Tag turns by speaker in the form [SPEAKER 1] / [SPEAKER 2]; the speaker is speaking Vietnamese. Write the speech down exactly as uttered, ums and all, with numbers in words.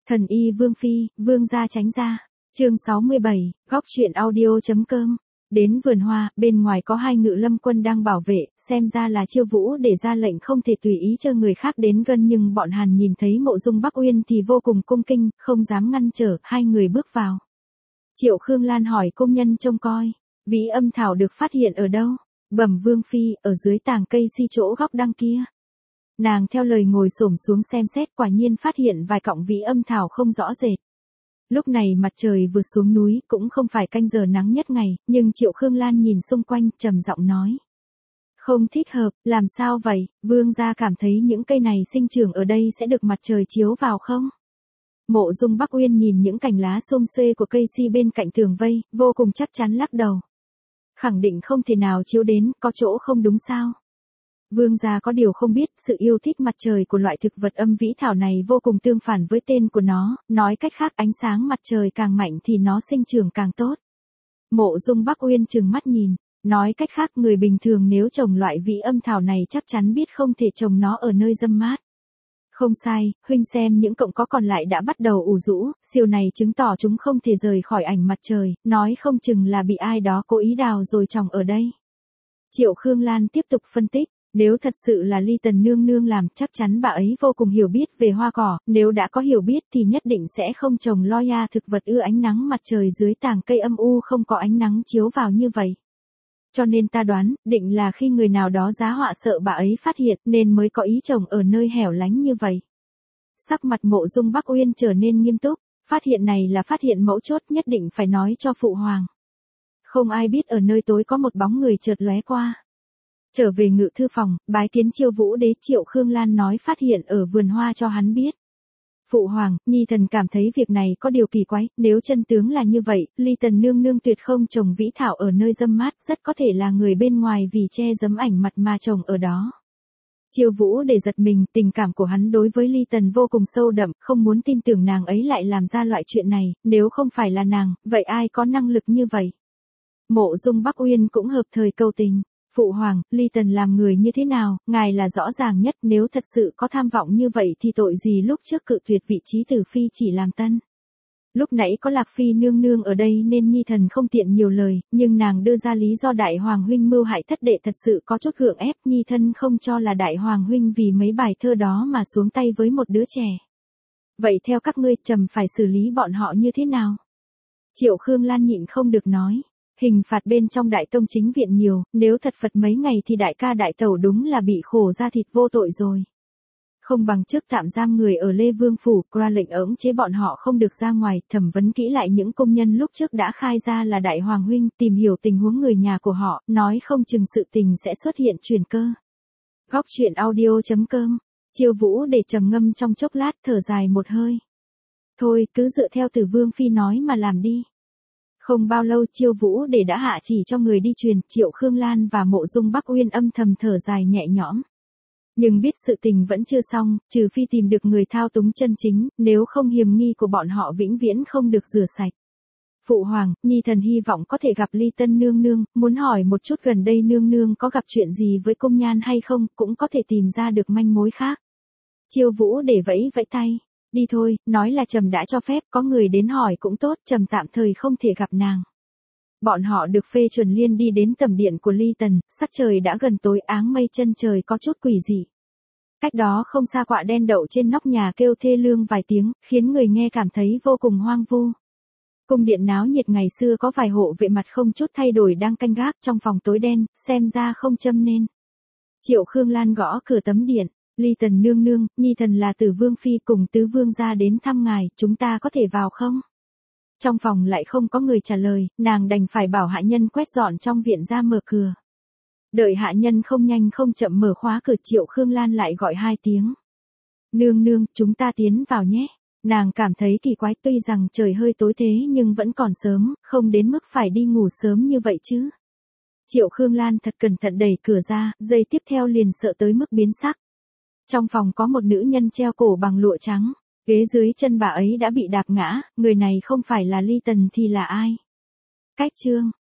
[SPEAKER 1] Thần y Vương Phi, Vương gia tránh ra. Chương sáu mươi bảy, góc truyện audio.com. Đến vườn hoa, bên ngoài có hai ngự lâm quân đang bảo vệ, xem ra là Chiêu Vũ để ra lệnh không thể tùy ý cho người khác đến gần, nhưng bọn Hàn nhìn thấy Mộ Dung Bắc Uyên thì vô cùng cung kinh, không dám ngăn trở, hai người bước vào. Triệu Khương Lan hỏi công nhân trông coi, Vĩ Âm Thảo được phát hiện ở đâu? Bẩm Vương Phi, ở dưới tàng cây si chỗ góc đăng kia. Nàng theo lời ngồi xổm xuống xem xét, quả nhiên phát hiện vài cọng Vĩ Âm Thảo không rõ rệt. Lúc này mặt trời vừa xuống núi, cũng không phải canh giờ nắng nhất ngày, nhưng Triệu Khương Lan nhìn xung quanh, trầm giọng nói. Không thích hợp, làm sao vậy, Vương gia cảm thấy những cây này sinh trưởng ở đây sẽ được mặt trời chiếu vào không? Mộ Dung Bắc Uyên nhìn những cành lá xum xuê của cây si bên cạnh tường vây, vô cùng chắc chắn lắc đầu. Khẳng định không thể nào chiếu đến, có chỗ không đúng sao? Vương gia có điều không biết, sự yêu thích mặt trời của loại thực vật âm vĩ thảo này vô cùng tương phản với tên của nó, nói cách khác ánh sáng mặt trời càng mạnh thì nó sinh trưởng càng tốt. Mộ Dung Bắc Uyên trừng mắt nhìn, nói cách khác người bình thường nếu trồng loại vĩ âm thảo này chắc chắn biết không thể trồng nó ở nơi râm mát. Không sai, huynh xem những cọng có còn lại đã bắt đầu ủ rũ, siêu này chứng tỏ chúng không thể rời khỏi ảnh mặt trời, nói không chừng là bị ai đó cố ý đào rồi trồng ở đây. Triệu Khương Lan tiếp tục phân tích. Nếu thật sự là Ly Tần nương nương làm, chắc chắn bà ấy vô cùng hiểu biết về hoa cỏ, nếu đã có hiểu biết thì nhất định sẽ không trồng loya thực vật ưa ánh nắng mặt trời dưới tàng cây âm u không có ánh nắng chiếu vào như vậy. Cho nên ta đoán, định là khi người nào đó giá họa sợ bà ấy phát hiện nên mới có ý trồng ở nơi hẻo lánh như vậy. Sắc mặt Mộ Dung Bắc Uyên trở nên nghiêm túc, phát hiện này là phát hiện mấu chốt, nhất định phải nói cho phụ hoàng. Không ai biết ở nơi tối có một bóng người chợt lóe qua. Trở về ngự thư phòng, bái kiến Chiêu Vũ đế, Triệu Khương Lan nói phát hiện ở vườn hoa cho hắn biết. Phụ hoàng, nhi thần cảm thấy việc này có điều kỳ quái, nếu chân tướng là như vậy, Ly Tần nương nương tuyệt không trồng vĩ thảo ở nơi râm mát, rất có thể là người bên ngoài vì che giấu ảnh mặt mà trồng ở đó. Chiêu Vũ để giật mình, tình cảm của hắn đối với Ly Tần vô cùng sâu đậm, không muốn tin tưởng nàng ấy lại làm ra loại chuyện này, nếu không phải là nàng, vậy ai có năng lực như vậy? Mộ Dung Bắc Uyên cũng hợp thời cầu tình. Phụ hoàng, Ly Tần làm người như thế nào, ngài là rõ ràng nhất, nếu thật sự có tham vọng như vậy thì tội gì lúc trước cự tuyệt vị trí tử phi chỉ làm tân. Lúc nãy có Lạc Phi nương nương ở đây nên nhi thần không tiện nhiều lời, nhưng nàng đưa ra lý do đại hoàng huynh mưu hại thất đệ thật sự có chút gượng ép, nhi thân không cho là đại hoàng huynh vì mấy bài thơ đó mà xuống tay với một đứa trẻ. Vậy theo các ngươi, trầm phải xử lý bọn họ như thế nào? Triệu Khương Lan nhịn không được nói. Hình phạt bên trong Đại Tông chính viện nhiều, nếu thật phật mấy ngày thì đại ca đại tẩu đúng là bị khổ ra thịt vô tội rồi. Không bằng trước tạm giam người ở Lê Vương Phủ, ra lệnh cưỡng chế bọn họ không được ra ngoài, thẩm vấn kỹ lại những công nhân lúc trước đã khai ra là đại hoàng huynh, tìm hiểu tình huống người nhà của họ, nói không chừng sự tình sẽ xuất hiện chuyển cơ. Góc truyện audio.com. Chiêu Vũ để trầm ngâm trong chốc lát, thở dài một hơi. Thôi, cứ dựa theo Từ Vương Phi nói mà làm đi. Không bao lâu Chiêu Vũ để đã hạ chỉ cho người đi truyền, Triệu Khương Lan và Mộ Dung Bắc Uyên âm thầm thở dài nhẹ nhõm. Nhưng biết sự tình vẫn chưa xong, trừ phi tìm được người thao túng chân chính, nếu không hiểm nghi của bọn họ vĩnh viễn không được rửa sạch. Phụ hoàng, nhi thần hy vọng có thể gặp Ly Tân nương nương, muốn hỏi một chút gần đây nương nương có gặp chuyện gì với Cung Nhan hay không, cũng có thể tìm ra được manh mối khác. Chiêu Vũ để vẫy vẫy tay. Đi thôi, nói là trầm đã cho phép, có người đến hỏi cũng tốt, trầm tạm thời không thể gặp nàng. Bọn họ được phê chuẩn liên đi đến tầm điện của Ly Tần, sắc trời đã gần tối, áng mây chân trời có chút quỷ dị. Cách đó không xa quạ đen đậu trên nóc nhà kêu thê lương vài tiếng, khiến người nghe cảm thấy vô cùng hoang vu. Cung điện náo nhiệt ngày xưa có vài hộ vệ mặt không chút thay đổi đang canh gác trong phòng tối đen, xem ra không châm nên. Triệu Khương Lan gõ cửa tấm điện. Ly Tần nương nương, nhi thần là Tử Vương Phi cùng Tứ Vương gia đến thăm ngài, chúng ta có thể vào không? Trong phòng lại không có người trả lời, nàng đành phải bảo hạ nhân quét dọn trong viện ra mở cửa. Đợi hạ nhân không nhanh không chậm mở khóa cửa, Triệu Khương Lan lại gọi hai tiếng. Nương nương, chúng ta tiến vào nhé. Nàng cảm thấy kỳ quái, tuy rằng trời hơi tối thế nhưng vẫn còn sớm, không đến mức phải đi ngủ sớm như vậy chứ. Triệu Khương Lan thật cẩn thận đẩy cửa ra, giây tiếp theo liền sợ tới mức biến sắc. Trong phòng có một nữ nhân treo cổ bằng lụa trắng, ghế dưới chân bà ấy đã bị đạp ngã, người này không phải là Ly Tần thì là ai? Cách chương